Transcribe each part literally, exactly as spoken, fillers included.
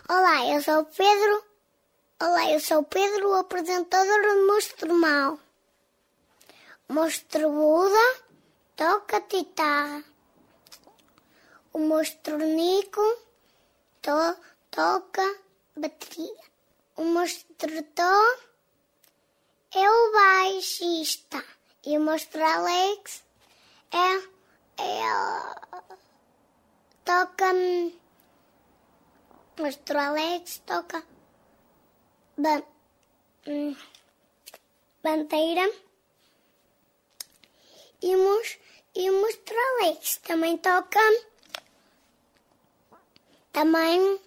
Olá, eu sou o Pedro. Olá, eu sou o Pedro, o apresentador do Monstro Mau. O Monstro Buda toca guitarra. O Monstro Nico to, toca bateria. O Monstro Tó é o baixista. E o Monstro Alex é, é toca... O Monstro Alex toca ban, hum, bandeira. E o, mos, e o Monstro Alex também toca também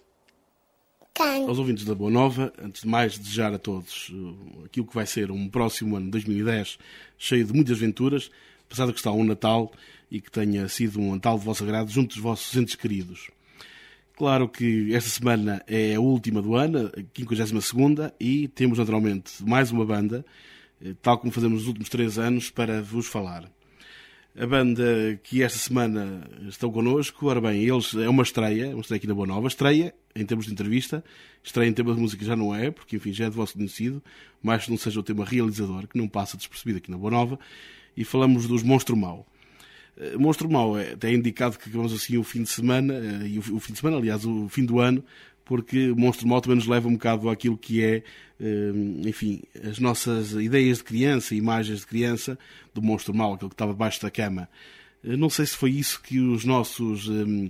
canto. Aos ouvintes da Boa Nova, antes de mais desejar a todos uh, aquilo que vai ser um próximo ano, dois mil e dez, cheio de muitas aventuras, passado que está um Natal e que tenha sido um Natal de vosso agrado junto dos vossos entes queridos. Claro que esta semana é a última do ano, a quinquagésima segunda, e temos naturalmente mais uma banda, tal como fazemos nos últimos três anos, para vos falar. A banda que esta semana estão connosco, ora bem, eles é uma estreia, uma estreia aqui na Boa Nova, estreia em termos de entrevista, estreia em termos de música já não é, porque enfim já é de vosso conhecido, mas não seja o tema realizador, que não passa despercebido aqui na Boa Nova, e falamos dos Monstro Mau. Monstro Mau é até indicado que acabamos assim o fim de semana, e o fim de semana, aliás, o fim do ano, porque o Monstro Mau também nos leva um bocado àquilo que é, enfim, as nossas ideias de criança, imagens de criança do Monstro Mau, aquele que estava debaixo da cama. Não sei se foi isso que os nossos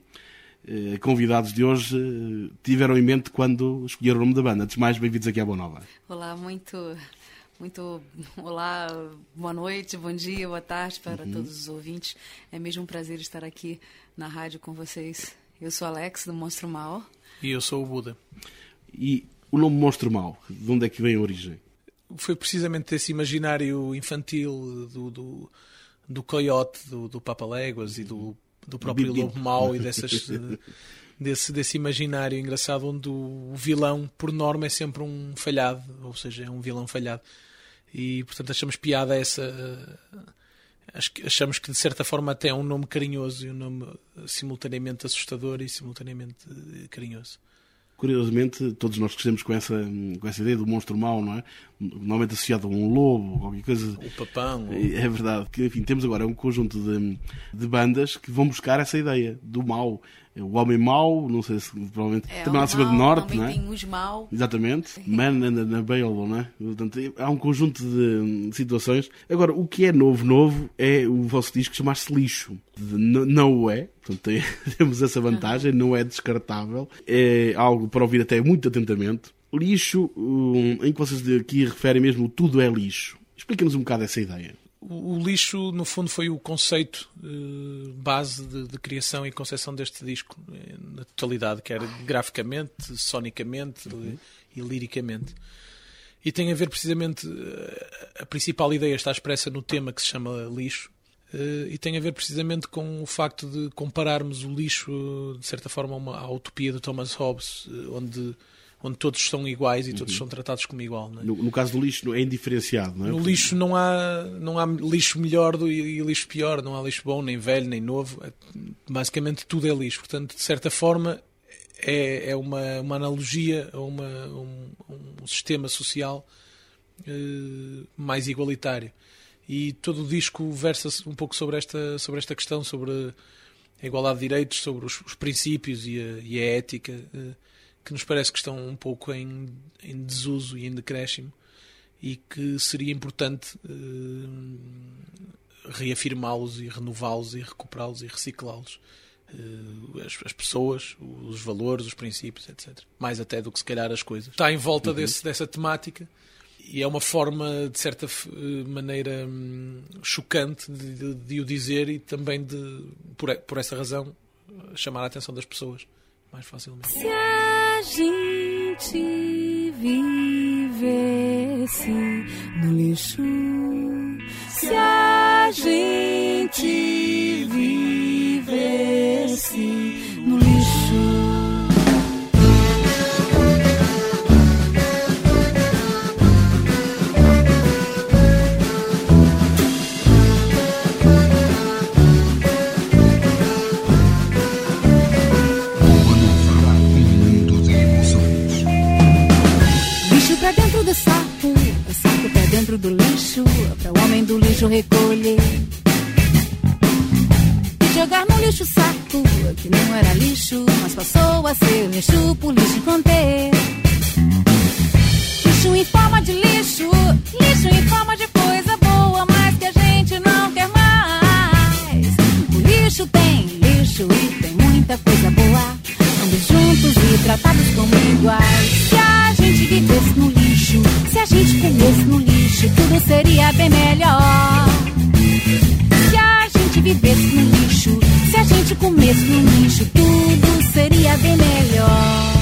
convidados de hoje tiveram em mente quando escolheram o nome da banda. Antes de mais, bem-vindos aqui à Boa Nova. Olá, muito... Muito olá, boa noite, bom dia, boa tarde para uhum. todos os ouvintes. É mesmo um prazer estar aqui na rádio com vocês. Eu sou Alex, do Monstro Mau. E eu sou o Buda. E o nome Monstro Mau, de onde é que vem a origem? Foi precisamente desse imaginário infantil do, do, do coiote, do, do Papaléguas e do, do próprio Lobo Mau e dessas... Desse, desse imaginário engraçado onde o vilão, por norma, é sempre um falhado, ou seja, é um vilão falhado. E, portanto, achamos piada essa... Achamos que, de certa forma, até é um nome carinhoso e um nome simultaneamente assustador e simultaneamente carinhoso. Curiosamente, todos nós crescemos com essa, com essa ideia do monstro mau, não é? Normalmente associado a um lobo, qualquer coisa... O papão. Ou... É verdade. Que, enfim, temos agora um conjunto de, de bandas que vão buscar essa ideia do mau. O homem mau, não sei se provavelmente... É, também lá acima do norte, também não é? Tem os mau. Exatamente. Man and the Bale, não é? Portanto, há um conjunto de situações. Agora, o que é novo, novo, é o vosso disco chamar-se Lixo. Não, não o é. Portanto, tem, temos essa vantagem, não é descartável. É algo para ouvir até muito atentamente. Lixo, um, em que vocês aqui referem mesmo tudo é lixo. Explica-nos um bocado essa ideia. O, o lixo, no fundo, foi o conceito eh, base de, de criação e concepção deste disco, eh, na totalidade, quer graficamente, sonicamente uhum. e, e liricamente. E tem a ver precisamente, a principal ideia está expressa no tema que se chama Lixo, eh, e tem a ver precisamente com o facto de compararmos o lixo, de certa forma, a uma, à utopia de Thomas Hobbes, onde... onde todos são iguais e todos uhum. são tratados como igual. Não é? no, no caso do lixo é indiferenciado, não é? No lixo não há, não há lixo melhor do, e, e lixo pior, não há lixo bom, nem velho, nem novo. É, basicamente tudo é lixo. Portanto, de certa forma, é, é uma, uma analogia a uma, um, um sistema social eh, mais igualitário. E todo o disco versa um pouco sobre esta, sobre esta questão, sobre a igualdade de direitos, sobre os, os princípios e a, e a ética, eh, que nos parece que estão um pouco em, em desuso e em decréscimo e que seria importante uh, reafirmá-los e renová-los e recuperá-los e reciclá-los. Uh, as, as pessoas, os valores, os princípios, etcétera. Mais até do que se calhar as coisas. Está em volta uhum. desse, dessa temática e é uma forma, de certa maneira, chocante de, de, de o dizer e também de, por, por essa razão, chamar a atenção das pessoas mais facilmente. Se a gente vivesse no lixo, se a gente vivesse no lixo. Um mundo de emoção. lixo recolher e jogar no lixo saco, que não era lixo, mas passou a ser lixo por lixo conter. Lixo em forma de lixo, lixo em forma de coisa boa, mas que a gente não quer mais. O lixo tem lixo e tem muita coisa boa, ambos juntos e tratados como iguais. Se a gente vivesse no lixo, se a gente comesse no lixo, tudo seria bem melhor. Se a gente vivesse no lixo, se a gente comesse no lixo, tudo seria bem melhor.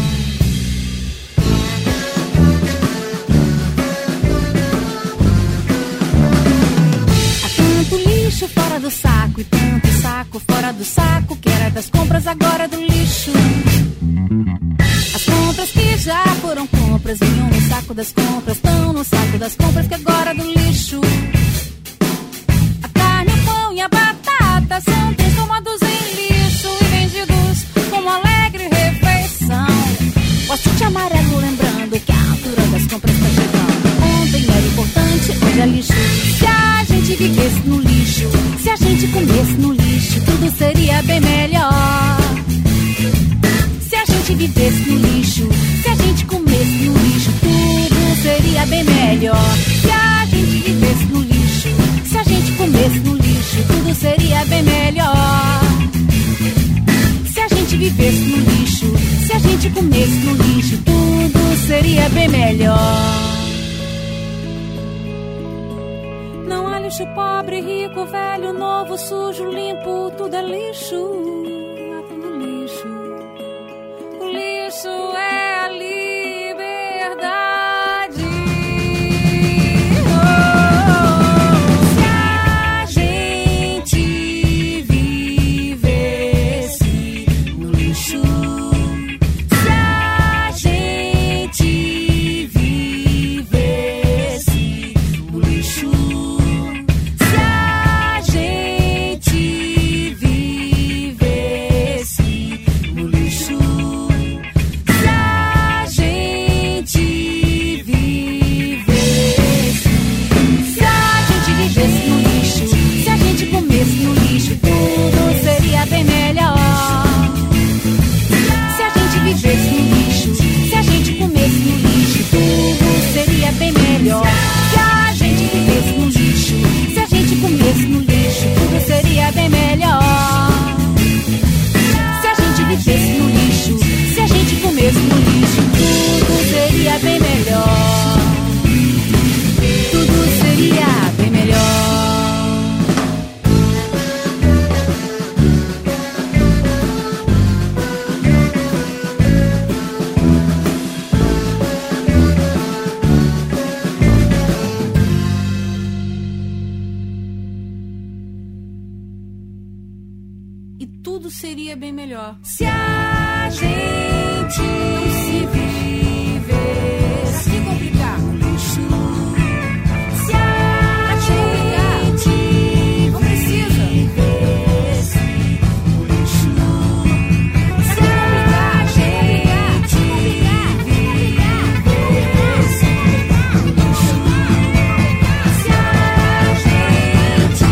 Lixo fora do saco e tanto saco fora do saco, que era das compras, agora do lixo. As compras que já foram compras vinham no saco das compras, estão no saco das compras, que agora do lixo. A carne, o pão e a batata são transformados em lixo e vendidos como alegre refeição. Post-it amarelo lembrando que a altura das compras está chegando. Ontem era importante, hoje é lixo. Se a gente vivesse no lixo, se a gente comesse no lixo, tudo seria bem melhor. Se a gente vivesse no lixo, se a gente comesse no lixo, tudo seria bem melhor. Se a gente vivesse no lixo, se a gente comesse no lixo, tudo seria bem melhor. Se a gente vivesse no lixo, se a gente comesse no lixo, tudo seria bem melhor. Não há lixo pobre, rico, velho, novo, sujo, limpo, tudo é lixo. É tudo lixo. O lixo é a liberdade. Seria bem melhor se a gente não se vivesse. Se complicar no lixo, se a gente não precisa vivesse no lixo, se a gente vivesse no lixo, se a gente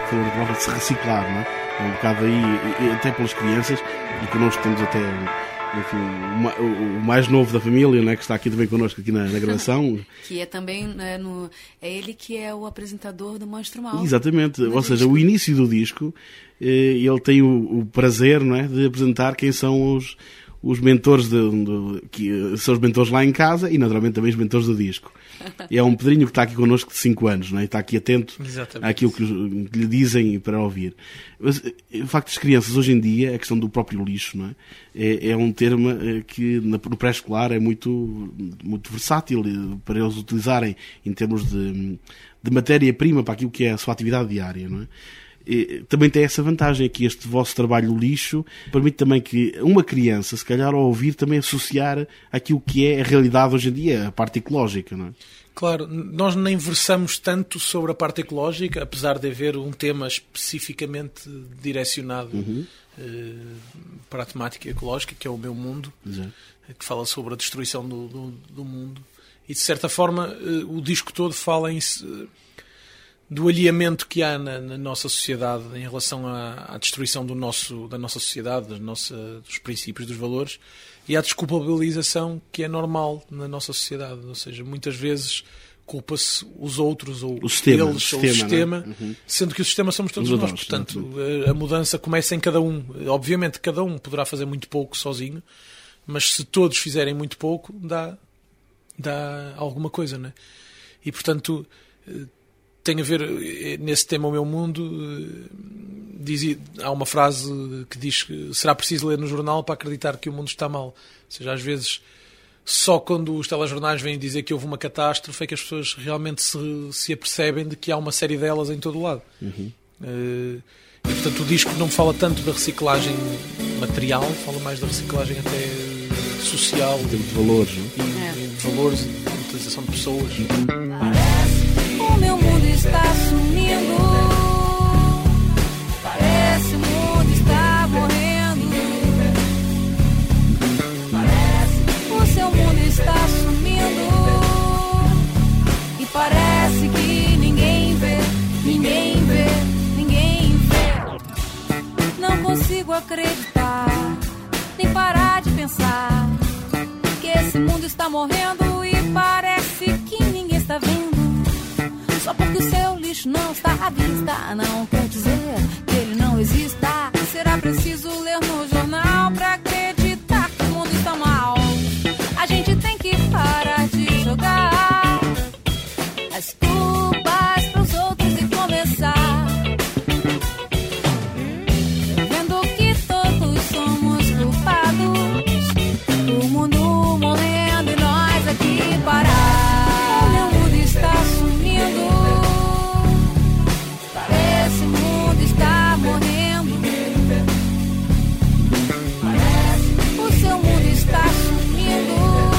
de se reciclar, não é? É um bocado aí, até pelas crianças, e connosco temos até enfim, o, o mais novo da família, né, que está aqui também connosco aqui na, na gravação. Que é também, né, no, é ele que é o apresentador do Monstro Mal. Exatamente, ou disco. seja, o início do disco, ele tem o, o prazer, não é, de apresentar quem são os, os mentores, de, de, que são os mentores lá em casa e naturalmente também os mentores do disco. É um Pedrinho que está aqui connosco de cinco anos, não é? Está aqui atento Exatamente. Àquilo que lhe dizem para ouvir. Mas, o facto das crianças hoje em dia, a questão do próprio lixo, não é? É, é um termo que no pré-escolar é muito, muito versátil para eles utilizarem em termos de, de matéria-prima para aquilo que é a sua atividade diária, não é? E também tem essa vantagem que este vosso trabalho do lixo permite também que uma criança, se calhar ao ouvir, também associar aquilo que é a realidade hoje em dia, a parte ecológica, não é? Claro, nós nem versamos tanto sobre a parte ecológica, apesar de haver um tema especificamente direcionado uhum. eh, para a temática ecológica, que é o Meu Mundo, Exato. Que fala sobre a destruição do, do, do mundo. E, de certa forma, eh, o disco todo fala em... do alinhamento que há na, na nossa sociedade em relação à, à destruição do nosso, da nossa sociedade, da nossa, dos princípios, dos valores, e à desculpabilização que é normal na nossa sociedade. Ou seja, muitas vezes culpa-se os outros, ou o sistema, eles, o ou sistema, o sistema, né? Uhum. Sendo que o sistema somos todos Os nós. nós, Portanto, a, a mudança começa em cada um. Obviamente, cada um poderá fazer muito pouco sozinho, mas se todos fizerem muito pouco, dá, dá alguma coisa, não é? E, portanto... tem a ver, nesse tema O Meu Mundo, diz, há uma frase que diz que será preciso ler no jornal para acreditar que o mundo está mal. Ou seja, às vezes, só quando os telejornais vêm dizer que houve uma catástrofe é que as pessoas realmente se, se apercebem de que há uma série delas em todo o lado. Uhum. E, portanto, o disco não fala tanto da reciclagem material, fala mais da reciclagem até social. Em termos de valores, não? E, é. de valores, de utilização de pessoas. O meu mundo está sumindo, parece o mundo está morrendo, parece o seu mundo está sumindo, e parece que ninguém vê, ninguém vê, ninguém vê. Não consigo acreditar, nem parar de pensar, que esse mundo está morrendo e parece que ninguém está vendo. Só porque o seu lixo não está à vista, não quer dizer que ele não exista. Será preciso ler no jornal pra acreditar que o mundo está mal. A gente tem que parar de jogar as culpas pros outros e começar vendo que todos somos culpados, o mundo morrendo e nós aqui parados. O meu mundo está sumindo, o seu mundo está sumindo,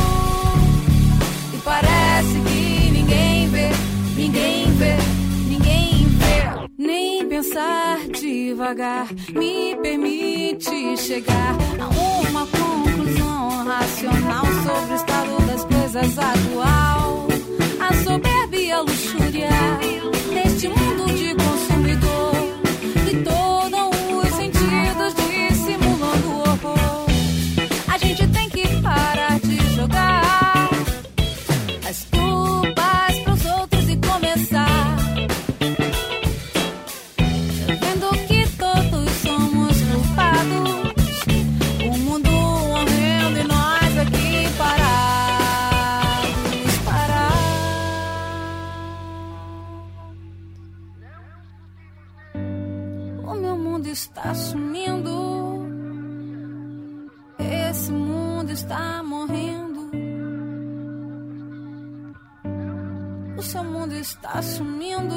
e parece que ninguém vê, ninguém vê, ninguém vê. Nem pensar devagar me permite chegar a uma conclusão racional sobre o estado das coisas atual. A soberba e a luxúria neste mundo de consumidor, e todos os sentidos dissimulando o horror. A gente tem que parar de jogar as culpas pros outros e começar vendo que todos somos culpados, o mundo morrendo e nós aqui parados, parados. O meu mundo está sumindo, esse mundo está morrendo, o seu mundo está sumindo,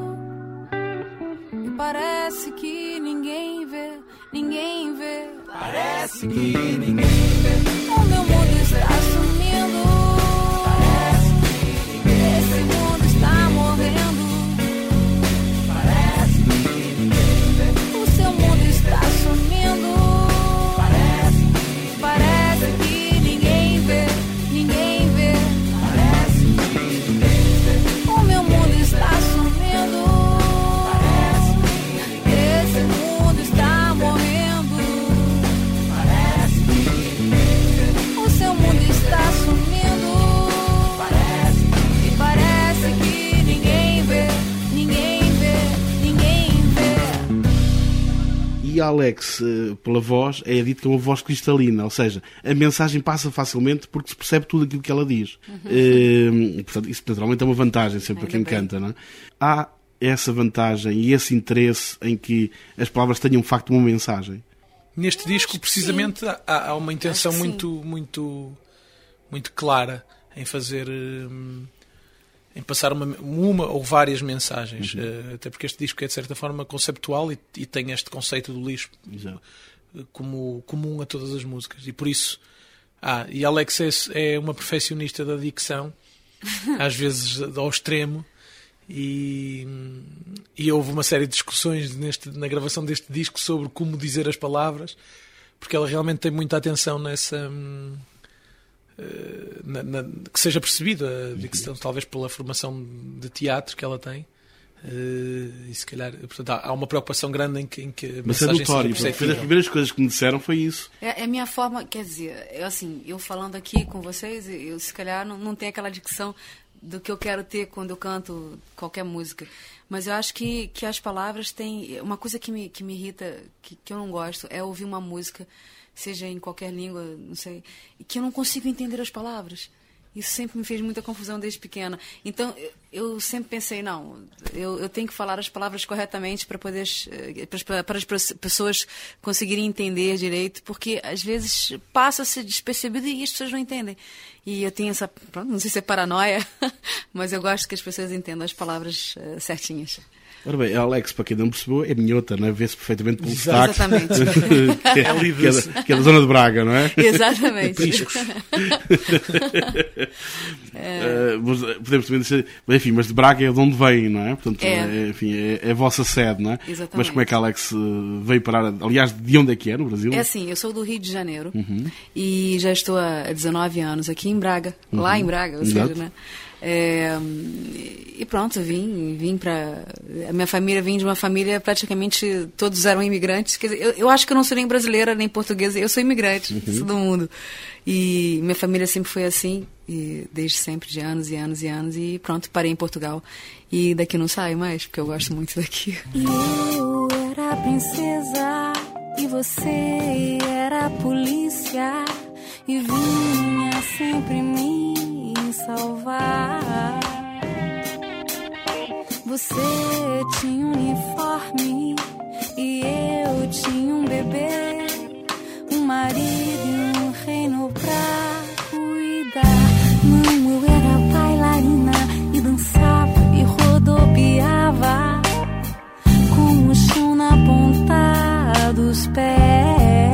e parece que ninguém vê, ninguém vê, parece que ninguém vê. O meu mundo está sumindo, parece que ninguém vê. Esse mundo está morrendo, parece que ninguém vê. O seu mundo está sumindo, parece que, parece que ninguém vê, ninguém vê, parece que ninguém vê. O meu mundo está sumindo, parece que esse mundo está morrendo, parece que ninguém vê. a Alex, pela voz, é dito que é uma voz cristalina, ou seja, a mensagem passa facilmente porque se percebe tudo aquilo que ela diz. Uhum. Uh, portanto, isso naturalmente é uma vantagem sempre para quem bem. canta, não é? Há essa vantagem e esse interesse em que as palavras tenham de facto uma mensagem? Neste disco, precisamente, há, há uma intenção muito, muito, muito clara em fazer... Hum, em passar uma, uma ou várias mensagens. Uhum. Uh, até porque este disco é, de certa forma, conceptual e, e tem este conceito do lixo uh, como comum a todas as músicas. E por isso... Ah, e Alex é, é uma perfeccionista da dicção, às vezes ao extremo, e, e houve uma série de discussões neste, na gravação deste disco sobre como dizer as palavras, porque ela realmente tem muita atenção nessa... Hum, Na, na, que seja percebida a dicção, talvez pela formação de teatro que ela tem, uh, e se calhar, portanto, há, há uma preocupação grande em que, em que a mas é notório, porque as primeiras coisas que me disseram foi isso. É, é a minha forma, quer dizer, eu, assim, eu falando aqui com vocês, eu se calhar não, não tenho aquela dicção do que eu quero ter quando eu canto qualquer música, mas eu acho que, que as palavras têm, uma coisa que me, que me irrita, que, que eu não gosto, é ouvir uma música, seja em qualquer língua, não sei, que eu não consigo entender as palavras. Isso sempre me fez muita confusão desde pequena. Então, eu sempre pensei, não, eu, eu tenho que falar as palavras corretamente para poder, para, para as pessoas conseguirem entender direito, porque às vezes passa-se despercebido e as pessoas não entendem. E eu tenho essa, pronto, não sei se é paranoia, mas eu gosto que as pessoas entendam as palavras uh, certinhas. Ora bem, a Alex, para quem não percebeu, é minhota, não é? Vê-se perfeitamente pelo sotaque. Exatamente. que, é, que, é da, que é da zona de Braga, não é? Exatamente. é... uh, mas, podemos também dizer, enfim, mas de Braga é de onde vem, não é? Portanto, é, é, enfim, é, é a vossa sede, não é? Exatamente. Mas como é que a Alex veio parar? Aliás, de onde é que é, no Brasil? É assim, eu sou do Rio de Janeiro, uhum, e já estou há dezenove anos aqui em Braga, uhum, lá em Braga, ou exato, seja, né? É, e pronto, vim, vim para... A minha família vem de uma família, praticamente todos eram imigrantes. Quer dizer, eu, eu acho que eu não sou nem brasileira, nem portuguesa, eu sou imigrante, uhum, sou do mundo. E minha família sempre foi assim, e desde sempre, de anos e anos e anos. E pronto, parei em Portugal. E daqui não saio mais, porque eu gosto muito daqui. Eu era a princesa e você era a polícia, e vinha sempre me salvar. Você tinha um uniforme e eu tinha um bebê, um marido e um reino pra cuidar. Não, eu era bailarina e dançava e rodopiava com o chão na ponta dos pés.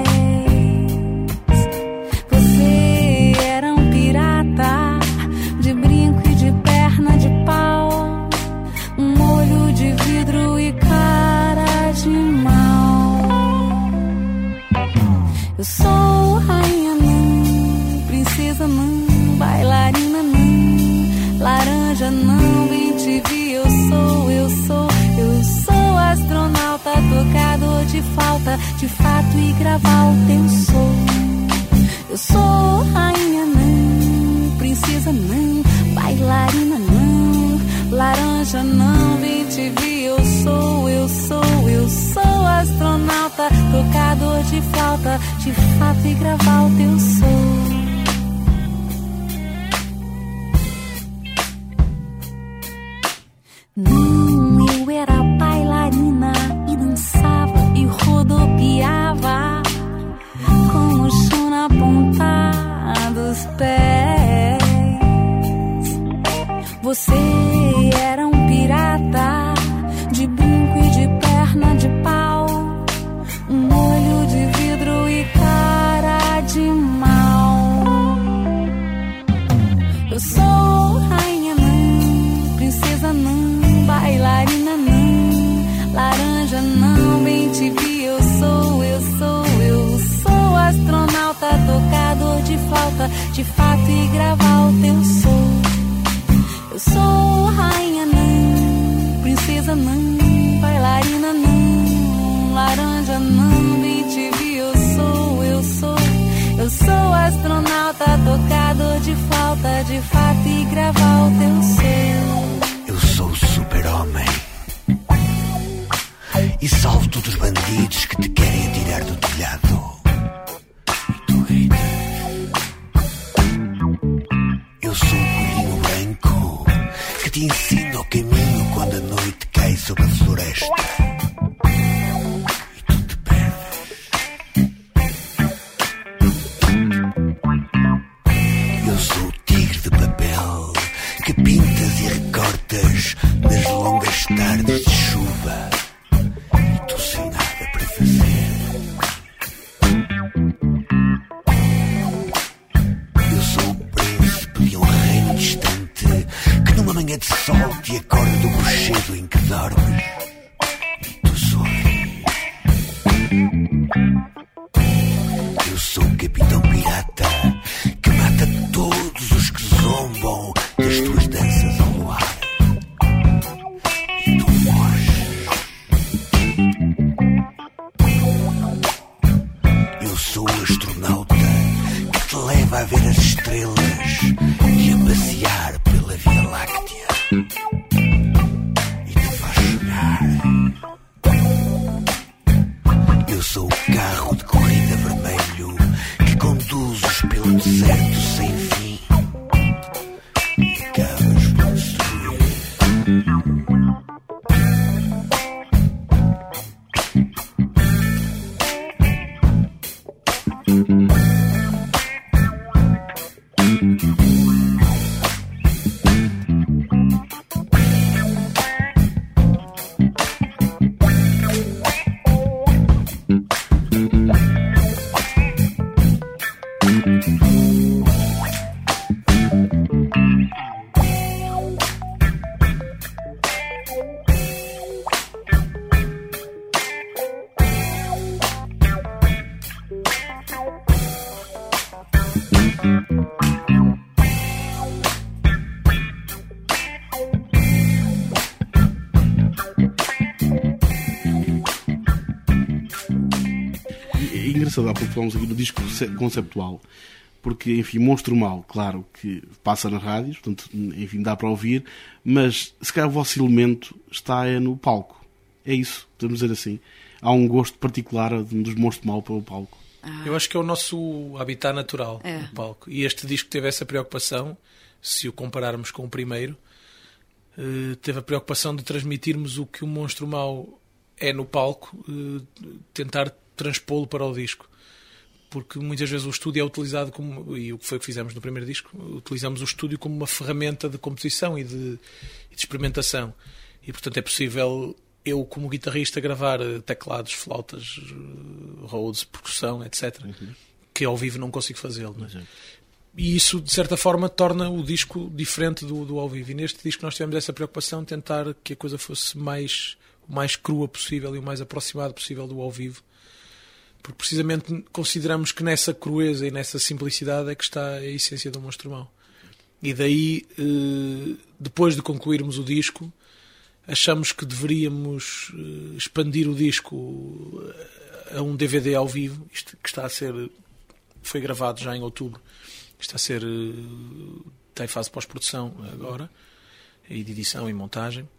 Você era um pirata de brinco e de perna de pau, um olho de vidro e cara de mal. Eu sou rainha não, princesa não, bailarina não, laranja não, bem te vi, eu sou, eu sou, eu sou astronauta, tocador de flauta, de fato e gravata eu sou. Eu sou rainha não, princesa não, bailarina não, laranja não, bem te vi, eu sou, eu sou, eu sou astronauta, tocador de flauta, de fato e gravata eu sou. Não, eu era bailarina e dançava e rodopiava com o chão na ponta dos pés. Você era um pirata de brinco e de perna de pau, um olho de vidro e cara de mal. Eu sou rainha não, princesa não, bailarina não, laranja não, bem te vi, eu sou, eu sou, eu sou astronauta, tocador de flauta, de fato e gravata eu sou. Eu sou rainha não, princesa não, bailarina não, laranja não, bem te vi, eu sou, eu sou, eu sou astronauta, tocador de flauta, de fato e gravata eu sou. Eu sou o super-homem e salvo sou todos os bandidos que te querem atirar do telhado. E tu gritas. Eu sou o coelhinho branco que te ensina o caminho quando a noite cai sobre a floresta. E tu te perdes. Eu sou o tigre de papel que pintas e recortas nas longas tardes de chuva. E tu sem nada para fazer. Eu sou o príncipe de um reino distante que numa manhã de sol te acorda do rochedo em que dormes. E tu sorris. Eu sou o capitão pirata que mata todos os que zombam das tuas danças ao luar. E tu foges. Eu sou o astronauta que te leva a ver as estrelas e a passear pela Via Láctea. E te faz sonhar. Eu sou o carro de corrida vermelho que conduz-os pelo deserto sem fim. E acabas por destruir. É engraçado, há pouco falamos aqui do disco conceptual, porque, enfim, Monstro Mal, claro que passa na rádio, portanto, enfim, dá para ouvir, mas se calhar o vosso elemento está é no palco. É isso, podemos dizer assim. Há um gosto particular dos Monstro Mal para o palco. Ah. Eu acho que é o nosso habitat natural, É. o palco. E este disco teve essa preocupação, se o compararmos com o primeiro, eh, teve a preocupação de transmitirmos o que o Monstro Mau é no palco, eh, tentar transpô-lo para o disco. Porque muitas vezes o estúdio é utilizado como, e o que foi que fizemos no primeiro disco, utilizamos o estúdio como uma ferramenta de composição e de, e de experimentação. E portanto é possível eu, como guitarrista, gravar teclados, flautas, Rhodes, percussão, etcétera. Uhum. Que ao vivo não consigo fazê-lo. Não é? E isso, de certa forma, torna o disco diferente do, do ao vivo. E neste disco nós tivemos essa preocupação de tentar que a coisa fosse mais, o mais crua possível e o mais aproximado possível do ao vivo. Porque precisamente consideramos que nessa crueza e nessa simplicidade é que está a essência do Monstro Mau. E daí, depois de concluirmos o disco, achamos que deveríamos expandir o disco a um D V D ao vivo, isto que está a ser, foi gravado já em outubro, está a ser, está em fase de pós-produção agora, e de edição e montagem,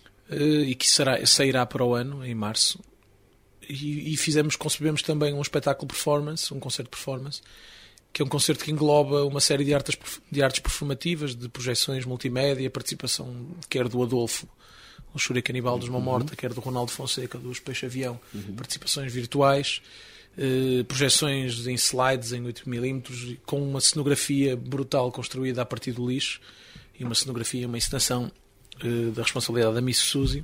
e que será, sairá para o ano, em março. E, e fizemos, concebemos também um espetáculo performance, um concerto performance, que é um concerto que engloba uma série de artes, de artes performativas, de projeções multimédia, participação quer do Adolfo, o Xúria Canibal dos Mão Morta, uhum. quer do Ronaldo Fonseca, dos Peixe Avião, uhum. participações virtuais, eh, projeções em slides em oito milímetros, com uma cenografia brutal construída a partir do lixo, e uma cenografia, uma encenação eh, da responsabilidade da Miss Suzy.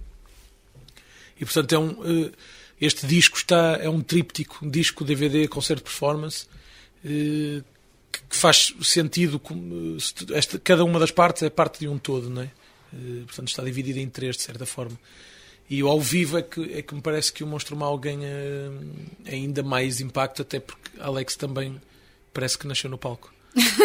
E portanto é um... Eh, Este disco está, é um tríptico, um disco D V D, concerto performance, eh, que faz sentido, com, esta, cada uma das partes é parte de um todo, não é? Eh, portanto está dividido em três, de certa forma. E o ao vivo é que, é que me parece que o Monstro Mau ganha ainda mais impacto, até porque Alex também parece que nasceu no palco.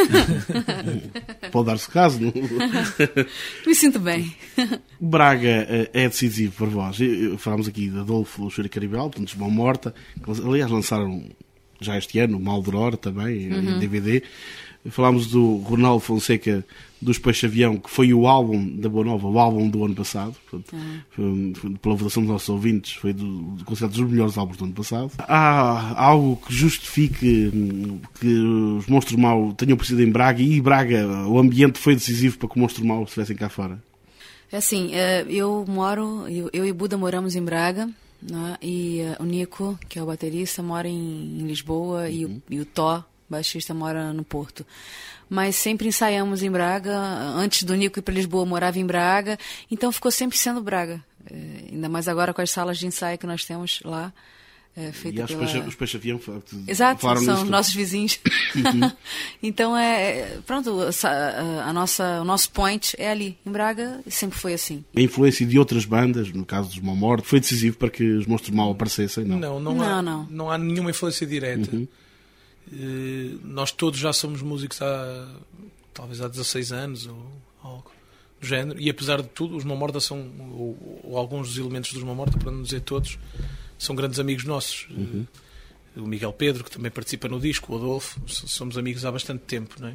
Pode dar-se caso, não? Me sinto bem. Braga é decisivo para vós. Falámos aqui de Adolfo Xúria Canibal, portanto, de Mão Morta. Aliás, lançaram já este ano o Mal de Aurora também, uhum. em D V D. Falámos do Ronaldo Fonseca dos Peixe Avião, que foi o álbum da Boa Nova, o álbum do ano passado. Portanto, uhum. foi, foi, pela votação dos nossos ouvintes, foi do, do considerado dos melhores álbuns do ano passado. Há algo que justifique que os Monstros Mau tenham aparecido em Braga, e Braga, o ambiente foi decisivo para que os Monstros Mau estivessem cá fora? É assim, eu moro, eu e Buda moramos em Braga, né? E o Nico, que é o baterista, mora em, em Lisboa, uhum. e, o, e o Tó, baixista, mora no Porto. Mas sempre ensaiamos em Braga. Antes do Nico ir para Lisboa, morava em Braga. Então ficou sempre sendo Braga. É, ainda mais agora com as salas de ensaio que nós temos lá. É, feita e pela... peixe, os Peixe Avião Exato, são nisso. nossos vizinhos. Uhum. Então, é, pronto, a, a nossa, o nosso point é ali, em Braga, sempre foi assim. A influência de outras bandas, no caso dos Mau Morte, foi decisivo para que os Monstros Mau aparecessem? Não, não, não, não, há, não. não há nenhuma influência direta. Uhum. Uh, nós todos já somos músicos há talvez há dezasseis anos ou algo do género, e apesar de tudo os Mau Morte são, ou, ou alguns dos elementos dos Mau Morte, para não dizer todos, são grandes amigos nossos. Uhum. Uh, o Miguel Pedro, que também participa no disco, o Adolfo, somos amigos há bastante tempo, não é?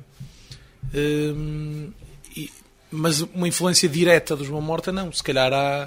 Uh, e, mas uma influência direta dos Mau Morte não, se calhar há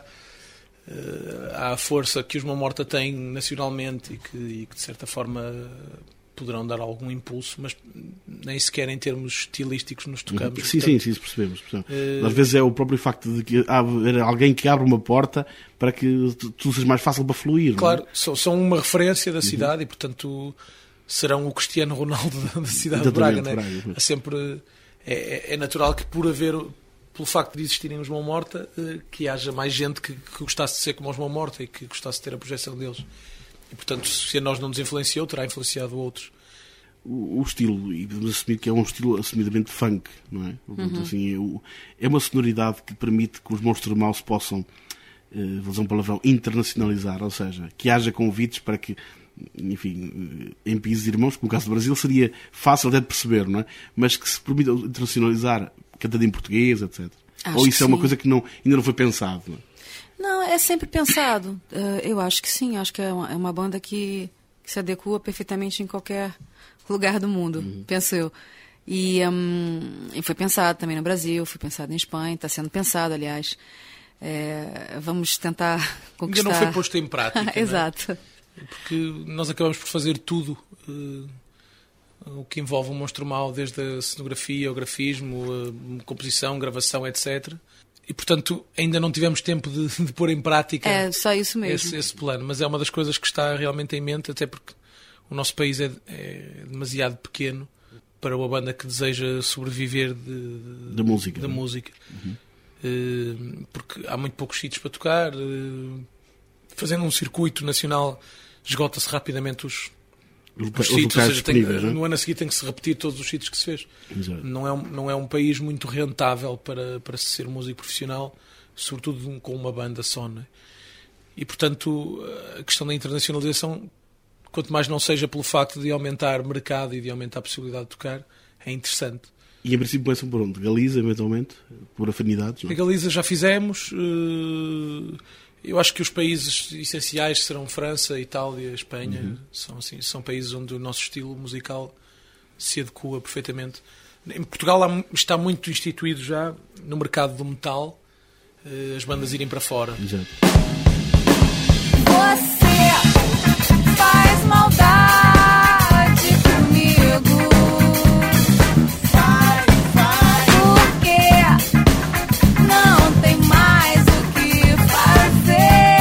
uh, há a força que os Mau Morte têm nacionalmente e que, e que de certa forma poderão dar algum impulso, mas nem sequer em termos estilísticos nos tocamos. Sim, portanto, sim, sim, percebemos. percebemos. Uh... Às vezes é o próprio facto de que há alguém que abre uma porta para que tudo seja mais fácil para fluir. Claro, não é? são, são uma referência da cidade, uhum. e portanto serão o Cristiano Ronaldo da cidade de Braga. Né? Braga. Há sempre, é, é natural que por haver, pelo facto de existirem os Mau Morte, que haja mais gente que, que gostasse de ser como os Mau Morte e que gostasse de ter a projeção deles. E, portanto, se a nós não nos influenciou, terá influenciado outros. O, o estilo, e podemos assumir que é um estilo assumidamente funk, não é? Portanto, uhum. assim, é uma sonoridade que permite que os Monstros Mau se possam, uh, vou usar um palavrão, internacionalizar, ou seja, que haja convites para que, enfim, em países irmãos, como o caso do Brasil, seria fácil até de perceber, não é? Mas que se permita internacionalizar, cantando em português, etcétera. Acho Ou isso é uma sim. coisa que não, ainda não foi pensado, não é? Não, é sempre pensado. Uh, eu acho que sim. Acho que é uma, é uma banda que, que se adequa perfeitamente em qualquer lugar do mundo, uhum. penso eu. E, um, e foi pensado também no Brasil, foi pensado em Espanha, está sendo pensado, aliás. É, vamos tentar conquistar... Ainda não foi posto em prática. Exato. Não é? Porque nós acabamos por fazer tudo uh, o que envolve um Monstro Mau, desde a cenografia, o grafismo, a composição, gravação, etcétera. E, portanto, ainda não tivemos tempo de, de pôr em prática é, só isso mesmo. Esse, esse plano. Mas é uma das coisas que está realmente em mente, até porque o nosso país é, é demasiado pequeno para uma banda que deseja sobreviver de, de, da música. Da música. Uhum. Uh, porque há muito poucos sítios para tocar. Uh, fazendo um circuito nacional, esgota-se rapidamente os, os, os sítios. Ou seja, tem, no ano a seguir tem que se repetir todos os sítios que se fez. Não é, um, não é um país muito rentável para, para se ser músico profissional, sobretudo com uma banda só. Né? E, portanto, a questão da internacionalização, quanto mais não seja pelo facto de aumentar o mercado e de aumentar a possibilidade de tocar, é interessante. E em princípio começam por onde? Galiza, eventualmente? Por afinidades? Não? A Galiza já fizemos. Eu acho que os países essenciais serão França, Itália, Espanha. Uhum. São, assim, são países onde o nosso estilo musical se adequa perfeitamente. Em Portugal está muito instituído já no mercado do metal as bandas irem para fora. Exato. Você faz maldade comigo. Faz, faz. Porque não tem mais o que fazer.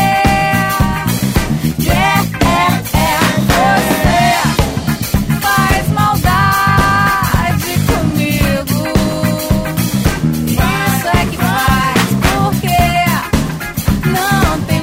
É, é, é. Você faz maldade comigo. Isso é que faz. Porque não tem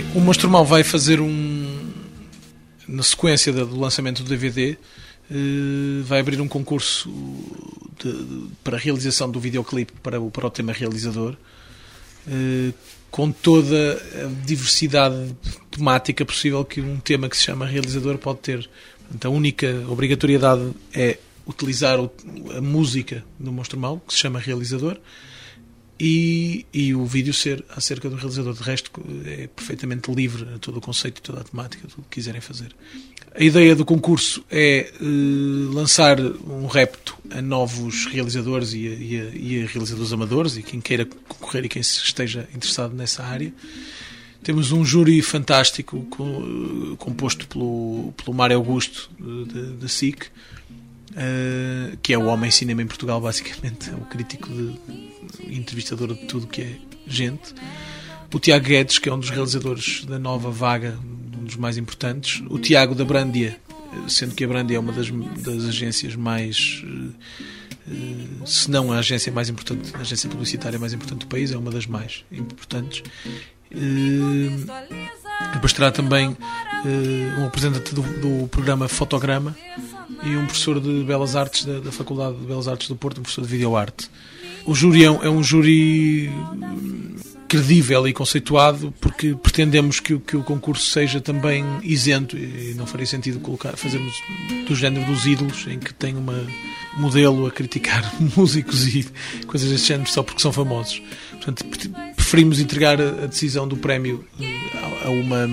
O Monstro Mau vai fazer um... Na sequência do lançamento do D V D, vai abrir um concurso de, de, para a realização do videoclipe para o, para o tema realizador, com toda a diversidade temática possível que um tema que se chama realizador pode ter. Então, a única obrigatoriedade é utilizar a música do Monstro Mau, que se chama realizador, e, e o vídeo ser acerca do realizador. De resto, é perfeitamente livre a todo o conceito, toda a temática, tudo o que quiserem fazer. A ideia do concurso é uh, lançar um repto a novos realizadores e a, e, a, e a realizadores amadores, e quem queira concorrer e quem esteja interessado nessa área. Temos um júri fantástico com, composto pelo, pelo Mário Augusto, da S I C, uh, que é o homem cinema em Portugal, basicamente. É o crítico de, de entrevistador de tudo que é gente. O Tiago Guedes, que é um dos realizadores da nova vaga, um dos mais importantes. O Tiago da Brandia, sendo que a Brandia é uma das, das agências mais, uh, se não a agência mais importante, a agência publicitária mais importante do país, é uma das mais importantes. Uh, depois terá também uh, um representante do, do programa Fotograma e um professor de Belas Artes da, da Faculdade de Belas Artes do Porto, um professor de Videoarte. O júri é um, é um júri credível e conceituado, porque pretendemos que, que o concurso seja também isento, e não faria sentido colocar, fazermos do género dos ídolos, em que tem uma modelo a criticar músicos e coisas desse género só porque são famosos. Portanto, preferimos entregar a decisão do prémio a uma,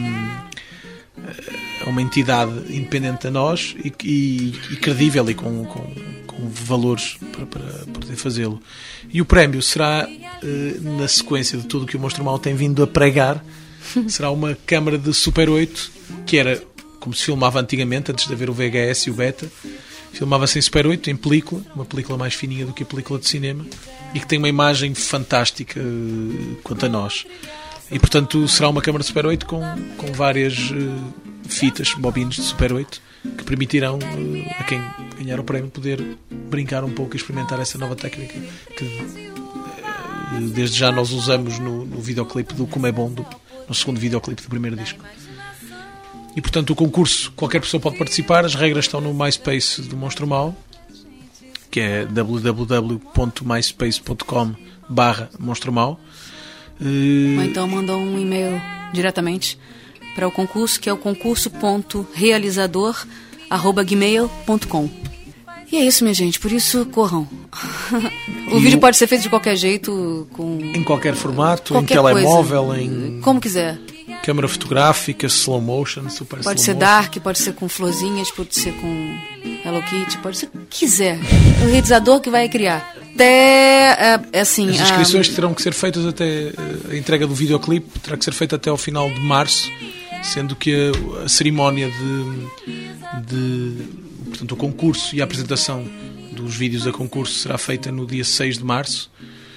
a uma entidade independente a nós e, e, e credível e com, com, com valores para, para poder fazê-lo. E o prémio será, na sequência de tudo o que o Monstro Mau tem vindo a pregar, será uma câmara de Super oito, que era como se filmava antigamente, antes de haver o V H S e o Beta. Filmava-se em Super oito, em película, uma película mais fininha do que a película de cinema, e que tem uma imagem fantástica uh, quanto a nós. E, portanto, será uma câmara de Super oito com, com várias uh, fitas, bobines de Super oito, que permitirão uh, a quem ganhar o prémio poder brincar um pouco e experimentar essa nova técnica que uh, desde já nós usamos no, no videoclipe do Como é Bom, do, no segundo videoclipe do primeiro disco. E, portanto, o concurso, qualquer pessoa pode participar. As regras estão no MySpace do Monstro Mau, que é w w w ponto myspace ponto com barra Monstro Mau. Ou então mandam um e-mail diretamente para o concurso, que é o concurso ponto realizador arroba gmail ponto com. E é isso, minha gente, por isso corram. O e vídeo o... pode ser feito de qualquer jeito, com em qualquer formato, qualquer em telemóvel, coisa, em como quiser. Câmera fotográfica, slow motion, super Pode slow ser dark, pode ser com florzinhas, pode ser com Hello Kitty, pode ser o que quiser. O realizador que vai criar. Até, é, assim... As inscrições um... terão que ser feitas até... A entrega do videoclipe terá que ser feita até ao final de março, sendo que a, a cerimónia de, de... Portanto, o concurso e a apresentação dos vídeos a concurso será feita no dia seis de março.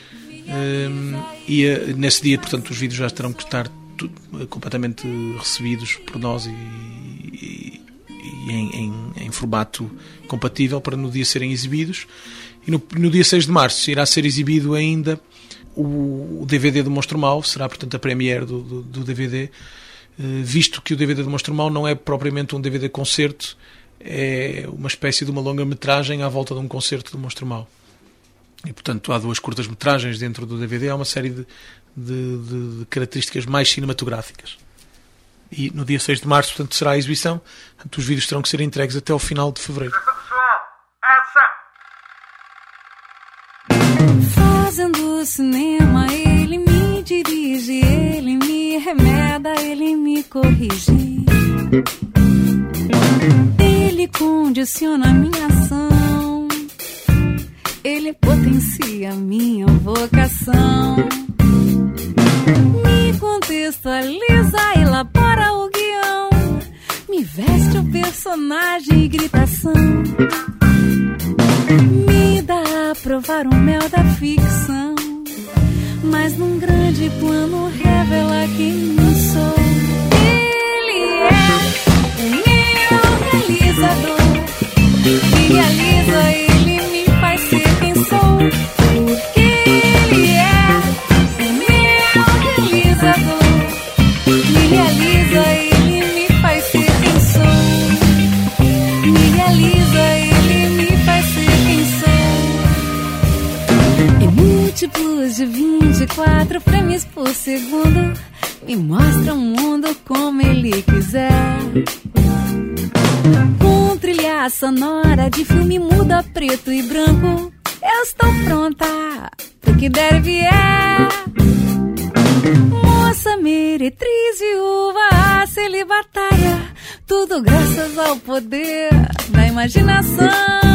Um, e a, nesse dia, portanto, os vídeos já terão que estar completamente recebidos por nós e, e, e em, em, em formato compatível para no dia serem exibidos. E no, no dia seis de março irá ser exibido ainda o, o D V D do Monstro Mau, será portanto a premiere do, do, do D V D, visto que o D V D do Monstro Mau não é propriamente um D V D concerto, é uma espécie de uma longa-metragem à volta de um concerto do Monstro Mau. E portanto há duas curtas-metragens dentro do D V D, há uma série de De, de, de características mais cinematográficas. E no dia seis de março, portanto, será a exibição. Portanto, os vídeos terão que ser entregues até ao final de fevereiro. Fazendo cinema, ele me dirige, ele me remeda, ele me corrige. Ele condiciona a minha ação, ele potencia a minha vocação. Me contextualiza, elabora o guião, me veste o personagem e gritação, me dá a provar o mel da ficção, mas num grande plano revela quem eu sou. Ele é o meu realizador, que realiza, ele me faz ser quem sou, porque ele é realizador, me realiza. múltiplos de vinte e quatro frames por segundo me mostra o mundo como ele quiser. Com trilha sonora de filme muda preto e branco, eu estou pronta pro que der e vier. Moça, meretriz, viúva, celibatária, tudo graças ao poder da imaginação.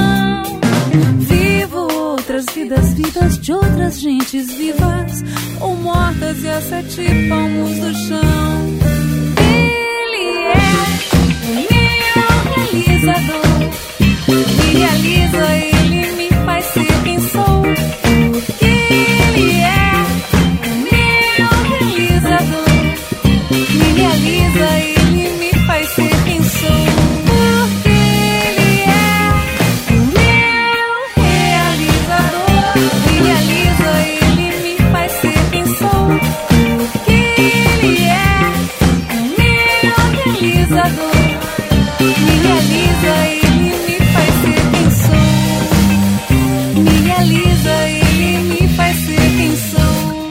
Vivo outras vidas, vidas de outras gentes vivas ou mortas e a sete palmos do chão. Ele é o meu realizador, me realiza, ele me faz ser quem sou. Porque ele é o meu realizador, me realiza, ele me faz ser quem sou. Porque ele é o meu realizador, me realiza, ele me faz ser quem sou. Porque ele é o meu realizador, me realiza, ele me faz ser quem sou. Me realiza, ele me faz ser quem sou.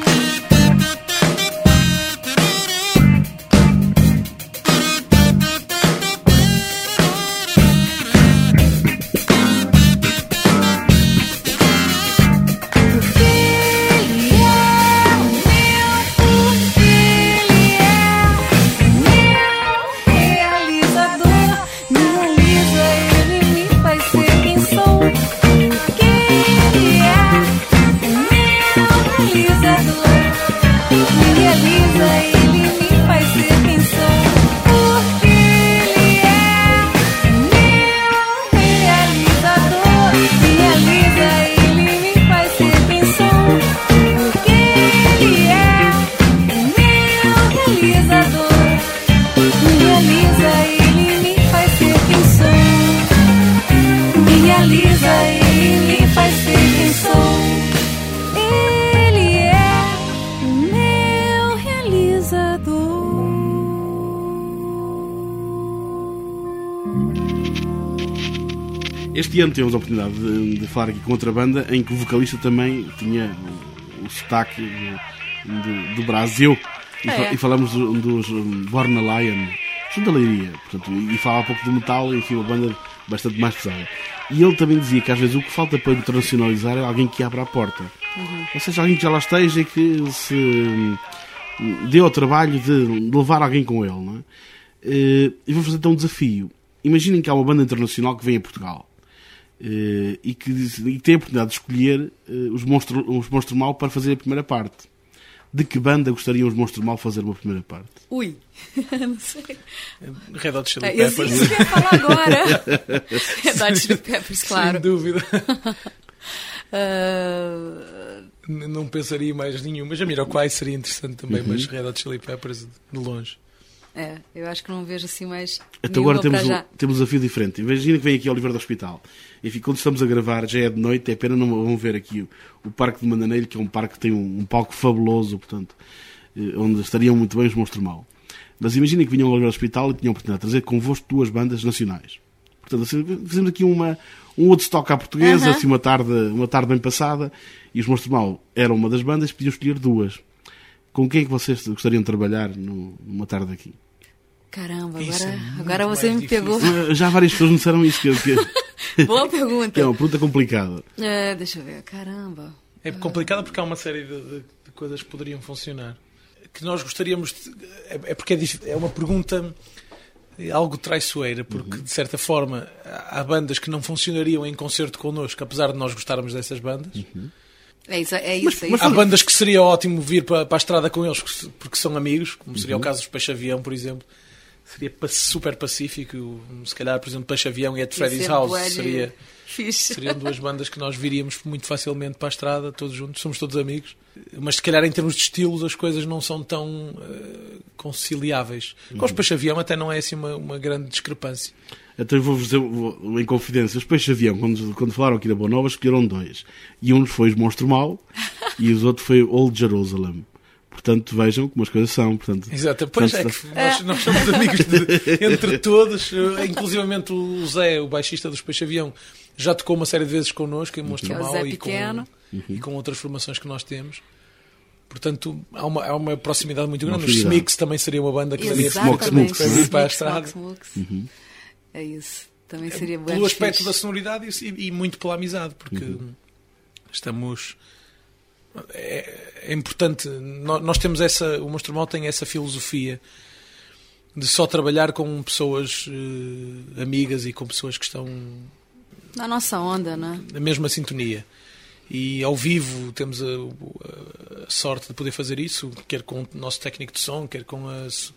Este ano temos a oportunidade de, de falar aqui com outra banda em que o vocalista também tinha o, o sotaque do, do, do Brasil. E, é. fa, e falamos do, dos Born a Lion, junto da Leiria, portanto, e, e fala um pouco de metal, enfim, uma banda bastante mais pesada. E ele também dizia que às vezes o que falta para internacionalizar é alguém que abra a porta. Uhum. Ou seja, alguém que já lá esteja e que se dê ao trabalho de, de levar alguém com ele. Não é? E vamos fazer então um desafio. Imaginem que há uma banda internacional que vem a Portugal. Uh, e, que, e que tem a oportunidade de escolher uh, os, monstro, os Monstro Mau para fazer a primeira parte. De que banda gostariam os Monstro Mau fazer uma primeira parte? Ui, não sei. Red Hot Chili É, Peppers. eu sei isso que eu ia falar agora. Red Hot Chili Peppers, claro. Sem dúvida. uh... Não pensaria mais nenhum. Mas a Jamiroquai seria interessante também, Uhum. mas Red Hot Chili Peppers de longe. É, eu acho que não vejo assim mais. Até agora temos para um, já. temos um desafio diferente. Imagina que vem aqui ao Oliveira do Hospital. Enfim, quando estamos a gravar, já é de noite, é pena não vão ver aqui o, o Parque de Mandaneiro, que é um parque que tem um, um palco fabuloso, portanto, eh, onde estariam muito bem os Monstro Mau. Mas imaginem que vinham ao Oliveira do Hospital e tinham a oportunidade de trazer convosco duas bandas nacionais. Portanto, assim, fazemos aqui uma, um outro stock à portuguesa, Uh-huh. assim, uma tarde, uma tarde bem passada, e os Monstro Mau eram uma das bandas, podiam escolher duas. Com quem é que vocês gostariam de trabalhar no, numa tarde aqui? Caramba, Isso agora, é muito agora você mais me pegou. Já várias pessoas me disseram isso, que, que, Boa pergunta. que é uma pergunta complicada. É, deixa eu ver, caramba. É complicado porque há uma série de, de- de coisas que poderiam funcionar. Que nós gostaríamos de, é, é porque é, dif- é uma pergunta algo traiçoeira, porque de certa forma há há bandas que não funcionariam em concerto connosco, apesar de nós gostarmos dessas bandas. É isso, é isso. é mas isso. Há bandas que seria ótimo vir para, para a estrada com eles porque são amigos, como seria o caso dos Peixe Avião, por exemplo. Seria pa- super pacífico. Se calhar, por exemplo, Peixe Avião e At Freddy's Ia ser House bué de seria, fixe. seriam duas bandas que nós viríamos muito facilmente para a estrada, todos juntos, somos todos amigos. Mas se calhar em termos de estilos as coisas não são tão eh, conciliáveis. Com os Peixe Avião até não é assim uma, uma grande discrepância. Então eu vou-vos dizer vou- em confidência. Os Peixe Avião, quando, quando falaram aqui na Boa Nova, escolheram dois. E um foi os Monstro Mau e os outros foi Old Jerusalem. portanto, vejam como as coisas são. Portanto, Exato, pois é que nós, nós somos amigos de, entre todos, inclusivamente o Zé, o baixista dos Peixe Avião, já tocou uma série de vezes connosco em Monstro Mau e com, e com outras formações que nós temos. Portanto, há uma, há uma proximidade muito grande. Os Smix também seria uma banda que daria para vir para a estrada. Uhum. É isso. Também seria bem pelo aspecto fixe. da sonoridade e, e muito pela amizade, porque uhum. estamos... É, é importante, nós, nós temos essa... O Monstro Mau tem essa filosofia de só trabalhar com pessoas uh, amigas e com pessoas que estão... Na nossa onda, não é? Na mesma sintonia. E ao vivo temos a, a sorte de poder fazer isso, quer com o nosso técnico de som, quer com as,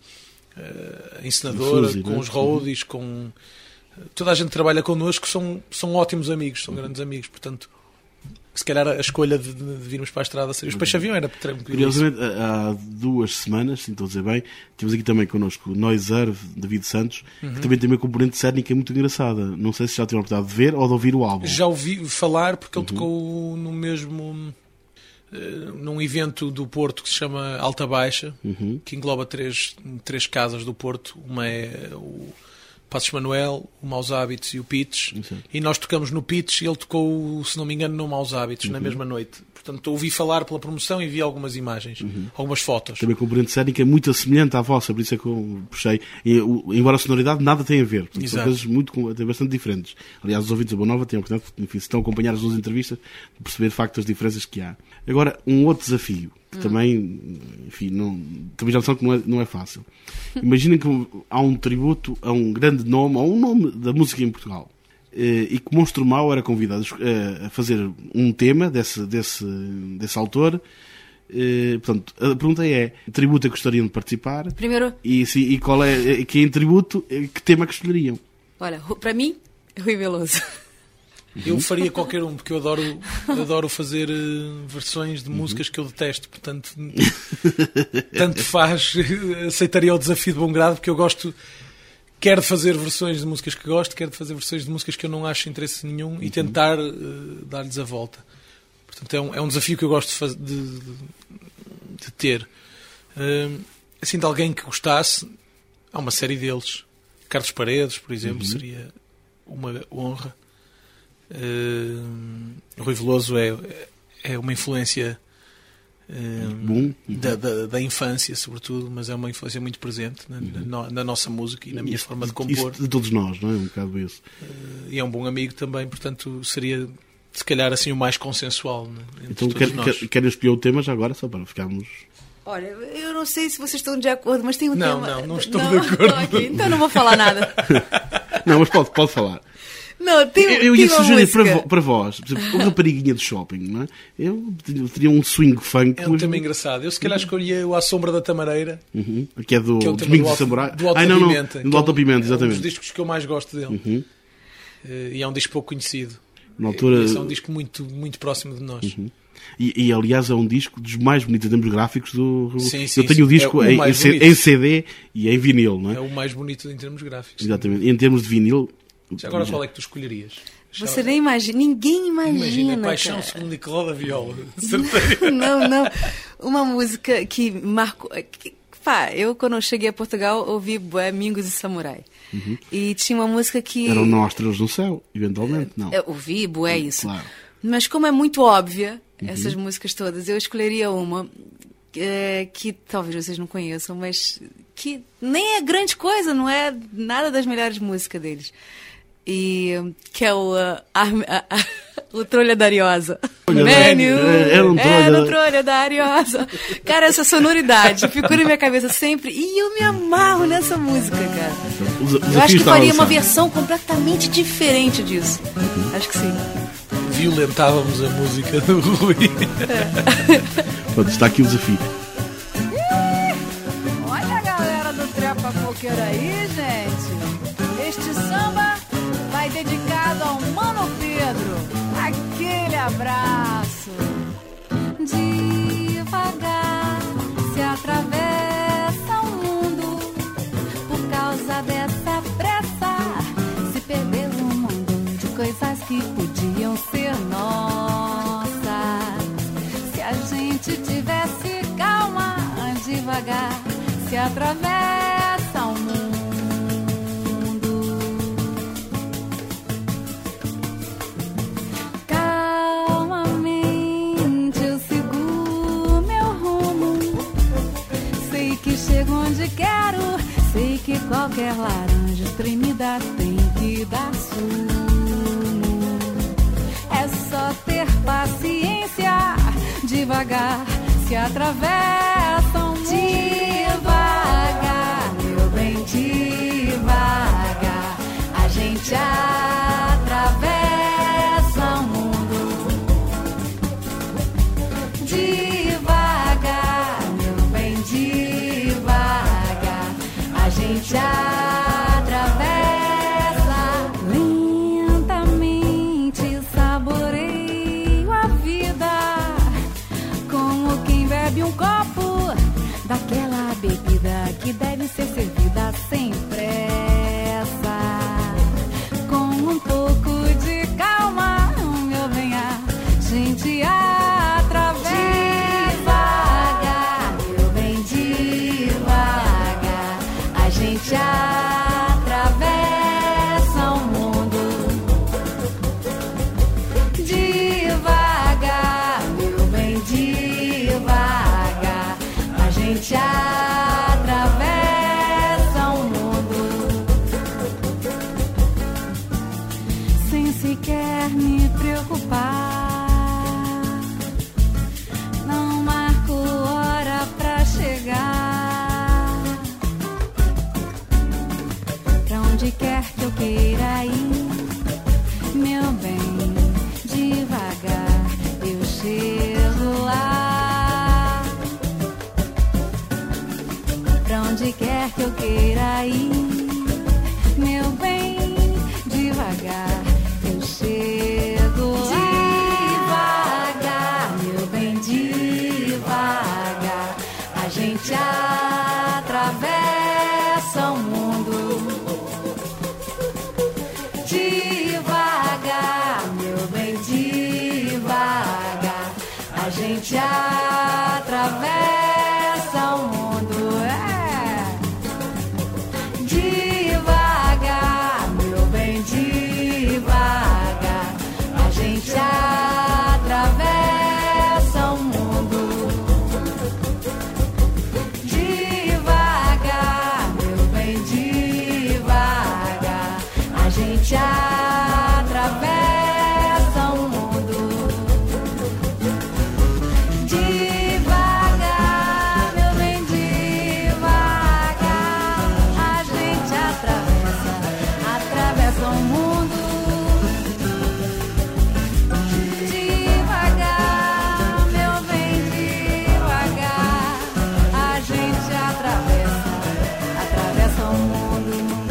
a encenadora, Suzy, com né? os roadies, com... Toda a gente que trabalha connosco, são, são ótimos amigos, são grandes amigos, portanto, se calhar a escolha de, de virmos para a estrada seria os Peixe Avião, era tranquilo. Curiosamente, há duas semanas, se estou a dizer bem, temos aqui também connosco o Noiser, David Santos, uhum. que também tem uma componente cénica muito engraçada. Não sei se já tiveram a oportunidade de ver ou de ouvir o álbum. Já ouvi falar, porque ele uhum. tocou no mesmo... num evento do Porto que se chama Alta Baixa, uhum. que engloba três, três casas do Porto. Uma é o Passos Manuel, o Maus Hábitos e o Pitch. Uhum. E nós tocamos no Pitch e ele tocou, se não me engano, no Maus Hábitos, uhum. na mesma noite. Portanto, ouvi falar pela promoção e vi algumas imagens, uhum. algumas fotos. Também a componente cénica é muito semelhante à vossa, por isso é que eu puxei. E, o, embora a sonoridade nada tem a ver. Portanto, são coisas muito, bastante diferentes. Aliás, os ouvintes da Boa Nova têm a oportunidade, enfim, se estão a acompanhar as duas entrevistas, de perceber de facto as diferenças que há. Agora, um outro desafio, que hum. também, enfim, não, também já noção que não é, não é fácil. Imaginem que há um tributo a um grande nome, a um nome da música em Portugal. E que Monstro Mau era convidado a fazer um tema desse, desse, desse autor. Portanto, a pergunta é: tributo é que gostariam de participar? Primeiro, e, se, e qual é, que em tributo, que tema que escolheriam? Olha, para mim, Rui Veloso. Eu faria qualquer um, porque eu adoro, adoro fazer uh, versões de músicas que eu detesto, portanto, tanto faz, aceitaria o desafio de bom grado, porque eu gosto, quer de fazer versões de músicas que gosto, quer de fazer versões de músicas que eu não acho interesse nenhum uhum. e tentar uh, dar-lhes a volta. Portanto, é um, é um desafio que eu gosto de, faz, de, de, de ter. Uh, assim, de alguém que gostasse, há uma série deles. Carlos Paredes, por exemplo, uhum. seria uma honra. Uh, Rui Veloso é, é uma influência uh, Bom. da, da, da infância, sobretudo, mas é uma influência muito presente na, na, na nossa música e na minha isso, forma de compor. Isso de todos nós, não é? Um bocado isso. Uh, e é um bom amigo também, portanto, seria se calhar assim o mais consensual. Né, então, quer, quer, querem escolher o tema já agora, só para ficarmos. Olha, eu não sei se vocês estão de acordo, mas tem um não, tema. Não, não, não estou não, de acordo. Não, okay, então não vou falar nada. Não, mas pode, pode falar. Não, tem, eu eu tem ia sugerir para, música. vo, para vós, por exemplo, uma rapariguinha de shopping, não é? Eu teria um swing funk. É um tema engraçado. Eu se calhar escolhia o À Sombra da Tamareira, uhum. que é do, que é um Domingos do Samurai. Do Alto Ai, não, não, Pimenta. do Alto Pimenta, exatamente. É um dos discos que eu mais gosto dele. Uhum. E é um disco pouco conhecido. Na altura... Esse é um disco muito, muito próximo de nós. Uhum. E, e, aliás, é um disco dos mais bonitos em termos gráficos do... Sim, sim, eu tenho o disco é o em, em, C, em C D e em vinil, não é? É o mais bonito em termos gráficos. Exatamente. Em termos de vinil... Já agora qual é que tu escolherias? Você nem imagina, ninguém imagina. Imagina, Paixão segundo Nicolau da Viola. Certeza. Não, não. Uma música que marcou... Que, pá, eu quando eu cheguei a Portugal ouvi Bué, Mingos e Samurai. Uhum. E tinha uma música que... Eram Não Há Estrelas no Céu, eventualmente, não. Eu ouvi Bué, isso. Claro. Mas como é muito óbvia, uhum. essas músicas todas, eu escolheria uma é, que talvez vocês não conheçam, mas que nem é grande coisa, não é nada das melhores músicas deles. E que é o, a, a, a, o Trolha da Ariosa. Menu, é, um é no Trolha da Ariosa. Cara, essa sonoridade ficou na minha cabeça sempre. E eu me amarro nessa música, cara. Os, os eu acho que faria uma versão completamente diferente disso. Uhum. Acho que sim. Violentávamos a música do Rui. É. Pronto, está aqui o desafio. Olha a galera do Trepa Coqueiro aí, gente. Este samba vai dedicado ao Mano Pedro. Aquele abraço. Devagar se atravessa o mundo por causa dessa pressa. Se perdeu um mundo de coisas que podiam ser nossas. Se a gente tivesse calma devagar se atravessa o mundo. Calmamente eu sigo meu rumo. Sei que chego onde quero. Sei que qualquer laranja espremida tem que dar sumo. É só ter paciência. Devagar se atravessam. Devagar, meu bem, devagar. A gente atravessa o mundo. Devagar, meu bem, devagar. A gente atravessa lentamente, saboreio a vida como quem bebe um copo daquela bebida que deve ser servida sem pressa, com um pouco de calma, meu bem, a gente atravessa. Devagar, meu bem, devagar. A gente atravessa o mundo. Devagar, meu bem, devagar. A gente atravessa o mundo. Sem sequer me preocupar. Não marco hora pra chegar. Pra onde quer que eu queira ir, meu bem, devagar eu chego lá. Pra onde quer que eu queira ir, meu bem, devagar eu chego lá. Devagar, meu bem, devagar. A gente atravessa o mundo. Devagar, meu bem, devagar. A gente atravessa o mundo. É. Devagar, meu bem, devagar. A gente atravessa o mundo. Devagar, meu bem, devagar. A gente atravessa o mundo. Devagar, meu bem, devagar. A gente atravessa, atravessa o mundo. Devagar, meu bem, devagar. A gente atravessa, atravessa o mundo.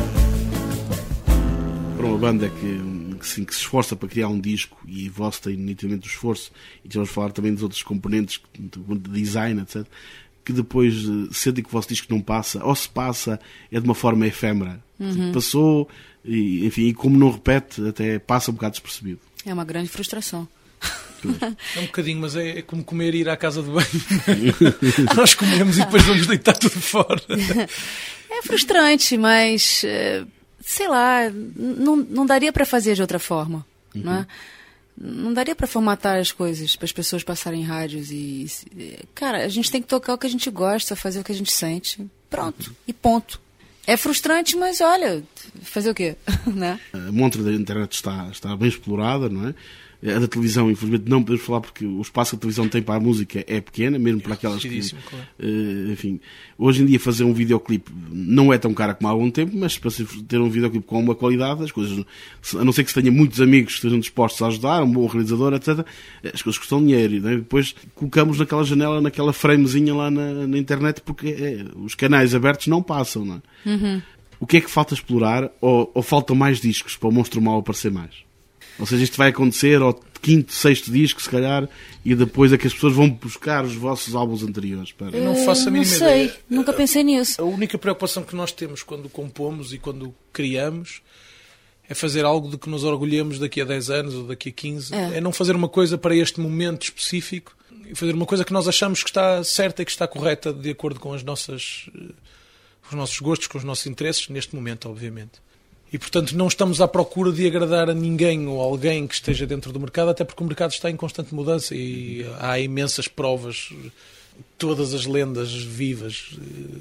Para uma banda que, que, sim, que se esforça para criar um disco, e vosso tem nitidamente o esforço, e vamos falar também dos outros componentes de design, etcétera, que depois eh, sentem que o vosso disco não passa, ou se passa, é de uma forma efêmera. Uhum. Passou, e, enfim, e como não repete, até passa um bocado despercebido. É uma grande frustração. É um bocadinho, mas é, é como comer e ir à casa de banho. Nós comemos e depois vamos deitar tudo fora. É frustrante, mas eh, sei lá, não, não daria para fazer de outra forma, uhum. não é? Não daria para formatar as coisas para as pessoas passarem em rádios e, cara, a gente tem que tocar o que a gente gosta, fazer o que a gente sente, pronto, uhum. e ponto. É frustrante, mas olha, fazer o quê, né? A montra da internet está, está bem explorada, não é? A da televisão, infelizmente, não podemos falar porque o espaço que a televisão tem para a música é pequeno, mesmo para aquelas que... Claro. Uh, enfim, hoje em dia fazer um videoclipe não é tão caro como há algum tempo, mas para ter um videoclipe com uma qualidade, as coisas, a não ser que se tenha muitos amigos que estejam dispostos a ajudar, um bom realizador, etcétera, as coisas custam dinheiro. Né? Depois colocamos naquela janela, naquela framezinha lá na, na internet, porque é, os canais abertos não passam. Não é? Uhum. O que é que falta explorar, ou, ou faltam mais discos para o Monstro Mau aparecer mais? Ou seja, isto vai acontecer ao quinto, sexto disco, se calhar, e depois é que as pessoas vão buscar os vossos álbuns anteriores. Para... Eu não faço a mínima não sei, ideia. Nunca pensei nisso. A única preocupação que nós temos quando compomos e quando criamos é fazer algo de que nos orgulhemos daqui a dez anos ou daqui a quinze. É, é não fazer uma coisa para este momento específico e fazer uma coisa que nós achamos que está certa e que está correta de acordo com as nossas, com os nossos gostos, com os nossos interesses, neste momento, obviamente. E, portanto, não estamos à procura de agradar a ninguém ou alguém que esteja dentro do mercado, até porque o mercado está em constante mudança e há imensas provas, todas as lendas vivas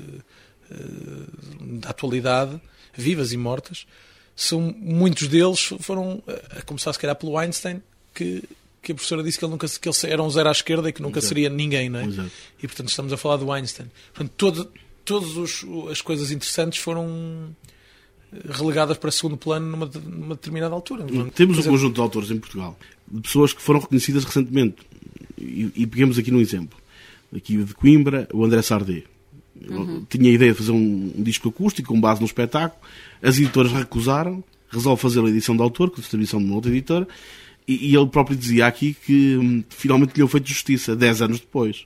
da atualidade, vivas e mortas, são, muitos deles foram, a começar se calhar pelo Einstein, que, que a professora disse que ele, nunca, que ele era um zero à esquerda e que nunca Exato. Seria ninguém, não é? Exato. E, portanto, estamos a falar do Einstein. Portanto, todo, todas os, as coisas interessantes foram relegadas para segundo plano numa, numa determinada altura. Temos um conjunto de autores em Portugal, de pessoas que foram reconhecidas recentemente. E, e peguemos aqui num exemplo. Aqui de Coimbra, o André Sardé. Uhum. Tinha a ideia de fazer um, um disco acústico com base no espetáculo. As editoras recusaram. Resolve fazer a edição de autor, com a distribuição de uma outra editora. E, e ele próprio dizia aqui que hum, finalmente lhe feito justiça, dez anos depois.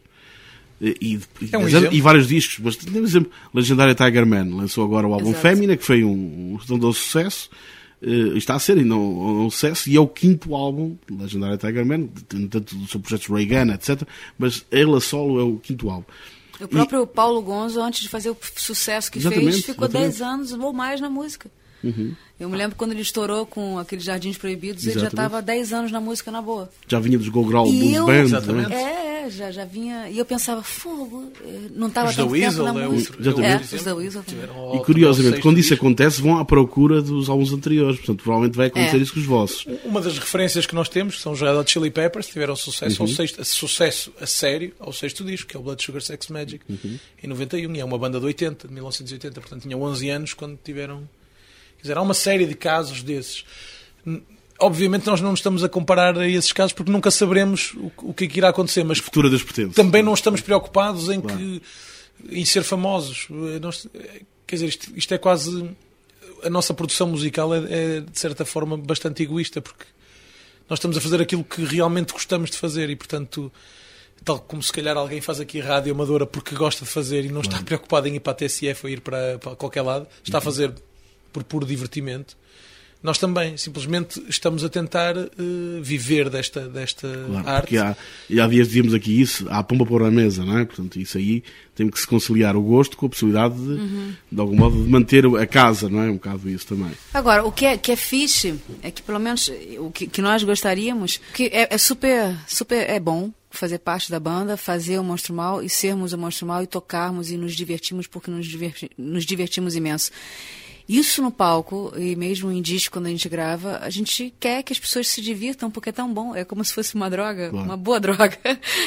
E, e, é um anos, e vários discos, mas por exemplo, Legendária Tiger Man lançou agora o álbum Exato. Fémina, que foi um, um redondo sucesso, uh, está a ser ainda um, um sucesso, e é o quinto álbum Legendária Tiger Man, tanto do seu projeto Reagan, etcétera. Mas ele a solo é o quinto álbum. O próprio e, Paulo Gonzo, antes de fazer o sucesso que fez, ficou dez anos ou mais na música. Uhum. Eu me lembro quando ele estourou com aqueles Jardins Proibidos, exatamente. Ele já estava há dez anos na música na boa. Já vinha dos Go Growl Blues eu, Band. Exatamente. É, já, já vinha. E eu pensava, fogo, não estava tanto tempo Weasel, na é música. outro, é, outro os da Weasel. E curiosamente, quando isso acontece, vão à procura dos álbuns anteriores. Portanto, provavelmente vai acontecer é. isso com os vossos. Uma das referências que nós temos, que são os Red Hot Chili Peppers, tiveram sucesso, uhum. ao sexto, sucesso a sério ao sexto disco, que é o Blood Sugar Sex Magic, uhum. em noventa e um. E é uma banda de oitenta, de mil novecentos e oitenta. Portanto, tinha onze anos quando tiveram... Quer dizer, há uma série de casos desses. Obviamente nós não nos estamos a comparar a esses casos porque nunca saberemos o, o que é que irá acontecer, mas futura das pertences. Também não estamos preocupados em, claro. que, em ser famosos. Nós, quer dizer, isto, isto é quase... A nossa produção musical é, é, de certa forma, bastante egoísta, porque nós estamos a fazer aquilo que realmente gostamos de fazer e, portanto, tal como se calhar alguém faz aqui rádio amadora porque gosta de fazer e não claro. Está preocupado em ir para a T S F ou ir para, para qualquer lado, está a fazer por puro divertimento. Nós também, simplesmente, estamos a tentar uh, viver desta, desta claro, arte. Porque há, e há dias dizíamos aqui isso, há pomba pôr na mesa, não é? Portanto, isso aí tem que se conciliar o gosto com a possibilidade de, uhum. de algum modo, de manter a casa, não é? Um bocado isso também. Agora, o que é, que é fixe é que, pelo menos, o que, que nós gostaríamos, que é, é super, super é bom fazer parte da banda, fazer o Monstro Mal e sermos o Monstro Mal e tocarmos e nos divertirmos, porque nos, diverti, nos divertimos imenso. Isso no palco, e mesmo em disco, quando a gente grava, a gente quer que as pessoas se divirtam, porque é tão bom, é como se fosse uma droga, claro. Uma boa droga.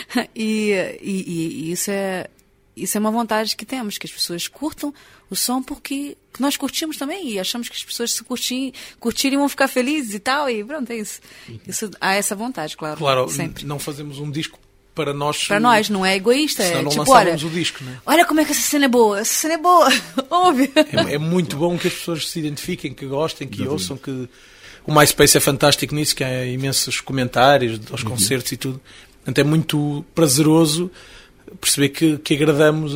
E, e, e isso, é, isso é uma vontade que temos, que as pessoas curtam o som porque nós curtimos também, e achamos que as pessoas se curtirem, curtirem vão ficar felizes e tal, e pronto, é isso. isso há essa vontade, claro. Claro, sempre. Não fazemos um disco para nós. Para nós, não é egoísta. Senão é não tipo, olha, o disco, não é? Olha como é que essa cena é boa, essa cena é boa, ouve. É, é muito bom que as pessoas se identifiquem, que gostem, que Exatamente. Ouçam, que o MySpace é fantástico nisso, que há imensos comentários aos uhum. concertos e tudo. Portanto, é muito prazeroso perceber que, que agradamos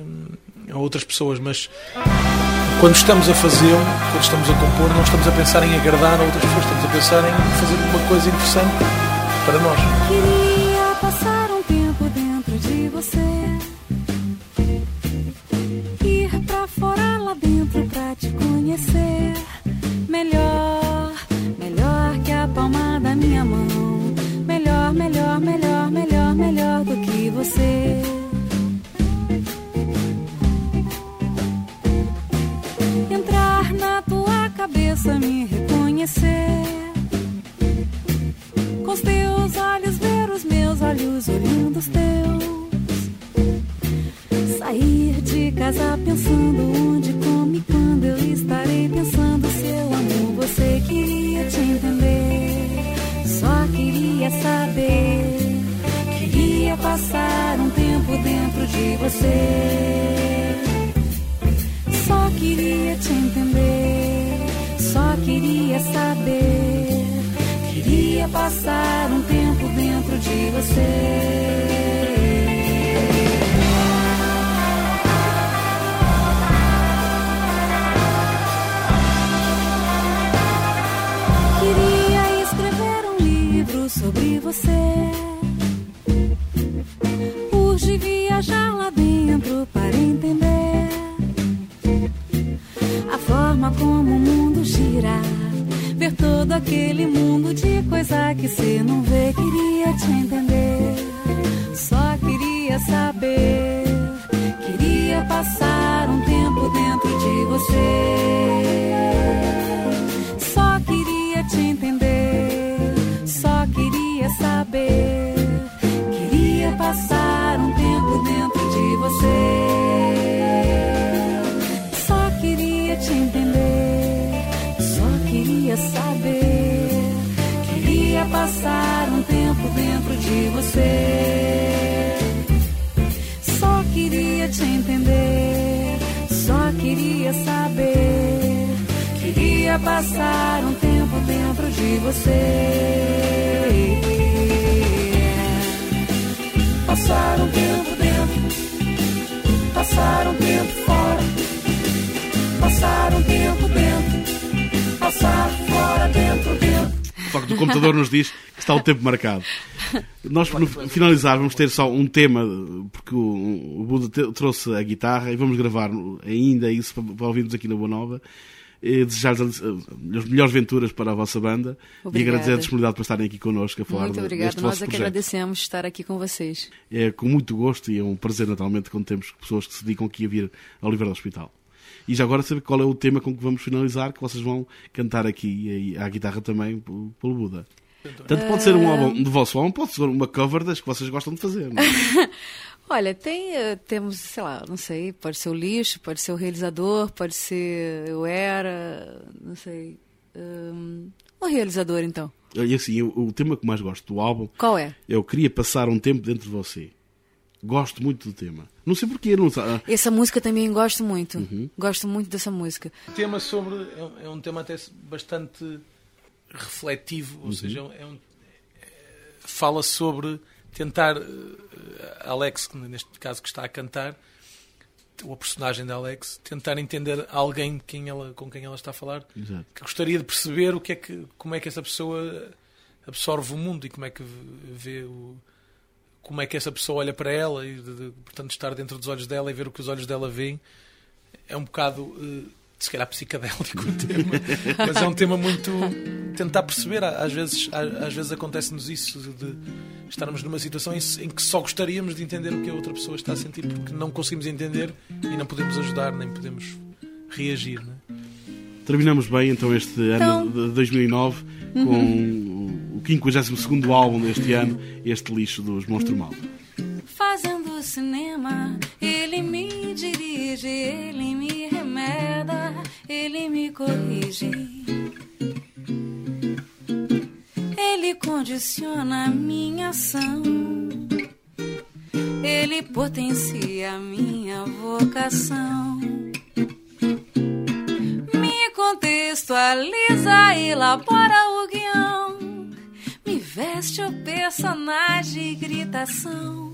a, a outras pessoas, mas quando estamos a fazê-lo, quando estamos a compor, não estamos a pensar em agradar a outras pessoas, estamos a pensar em fazer uma coisa interessante para nós. Queria passar um tempo dentro de você, ir pra fora lá dentro pra te conhecer melhor, melhor que a palma da minha mão, melhor, melhor, melhor, melhor, melhor do que você. Entrar na tua cabeça, me reconhecer, com os teus olhos ver os meus olhos olhando os teus, sair de casa pensando onde, como e quando eu estarei pensando se eu amo você. Queria te entender, só queria saber, queria passar um tempo dentro de você. Só queria te entender, só queria saber, queria passar um tempo dentro de você. Queria escrever um livro sobre você, de viajar lá dentro para entender a forma como o mundo gira, ver todo aquele mundo de coisa que cê não vê. Queria te entender, só queria saber, queria passar um tempo dentro de você. Só queria te entender, só queria saber, queria passar um tempo dentro de você. Só queria te entender, só queria saber, queria passar um tempo dentro de você. Só queria te entender, só queria saber, queria passar um tempo dentro de você. Passar um tempo dentro, passar um tempo fora, passar um tempo dentro, passar fora, dentro, dentro. O facto do computador nos diz que está o tempo marcado. Nós, no finalizar, vamos ter só um tema, porque o, o Buda te, trouxe a guitarra e vamos gravar ainda isso para, para ouvirmos aqui na Boa Nova. Desejar-lhes as melhores venturas para a vossa banda. Obrigada. E agradecer a disponibilidade para estarem aqui connosco a falar. Muito obrigada, nós é que projeto. agradecemos estar aqui com vocês. É com muito gosto e é um prazer naturalmente quando temos pessoas que se dedicam aqui a vir ao Oliveira do Hospital. E já agora saber qual é o tema com que vamos finalizar, que vocês vão cantar aqui e à guitarra também pelo Buda. Tanto pode ser um álbum do vosso álbum, pode ser uma cover das que vocês gostam de fazer, não é? Olha, tem, temos, sei lá, não sei, pode ser o Lixo, pode ser o Realizador, pode ser Eu Era, não sei. Um, o Realizador, então. E assim, o, o tema que mais gosto do álbum... Qual é? Eu queria passar um tempo dentro de você. Gosto muito do tema. Não sei porquê. Não sei. Essa música também gosto muito. Uhum. Gosto muito dessa música. O tema sobre... É um tema até bastante refletivo, ou uhum. seja, é um, é, fala sobre... tentar, uh, Alex, neste caso que está a cantar, ou a personagem da Alex, tentar entender alguém quem ela, com quem ela está a falar. Exato. Que gostaria de perceber o que é que, como é que essa pessoa absorve o mundo e como é que vê o, como é que essa pessoa olha para ela e, de, de, portanto, estar dentro dos olhos dela e ver o que os olhos dela veem. É um bocado, uh, se calhar, psicadélico o tema, mas é um tema muito... tentar perceber, às vezes, às vezes acontece-nos isso, de, de estarmos numa situação em, em que só gostaríamos de entender o que a outra pessoa está a sentir, porque não conseguimos entender e não podemos ajudar, nem podemos reagir. Não é? Terminamos bem, então, este então... ano de dois mil e nove, uhum. com o quinquagésimo segundo álbum deste ano, este Lixo dos Monstro Mal. Fazendo cinema, ele me dirige, ele me remeda, ele me corrige. Ele condiciona a minha ação, ele potencia a minha vocação, me contextualiza, elabora o guião, me veste o personagem e gritação,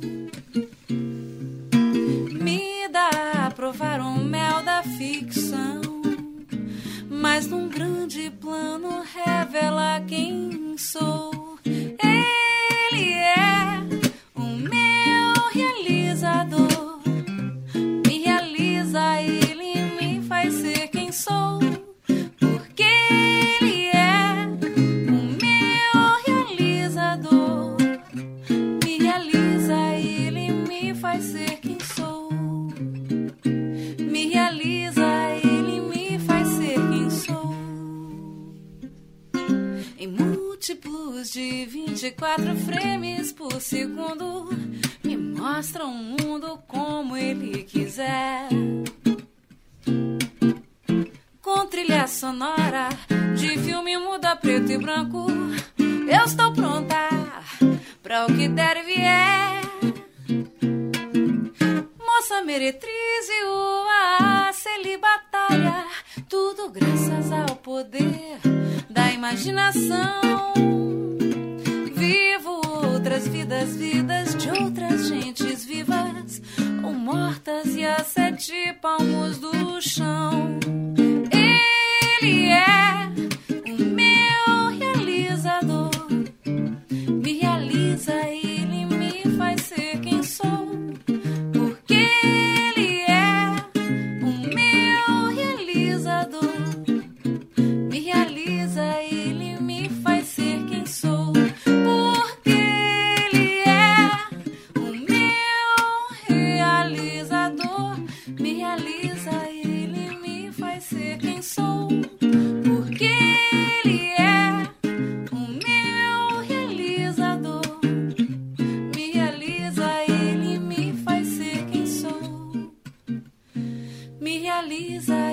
me dá a provar o mel da ficção, mas num grande plano revela quem sou. Ele é o meu realizador, me realiza, ele me faz ser quem sou, porque ele é o meu realizador, me realiza, ele me faz ser quem sou, me realiza, ele me faz ser quem sou. Em múltiplos de vinte e quatro frames por segundo, me mostra o mundo como ele quiser, com trilha sonora de filme muda preto e branco. Eu estou pronta pra o que der e vier, moça meretriz e o celibatária, tudo graças ao poder da imaginação. Vivo outras vidas, vidas de outras gentes vivas ou mortas e a sete palmos do chão. Ele é o meu realizador, me realiza, ele me faz ser quem sou.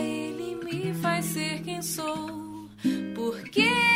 ele me faz ser quem sou. Porque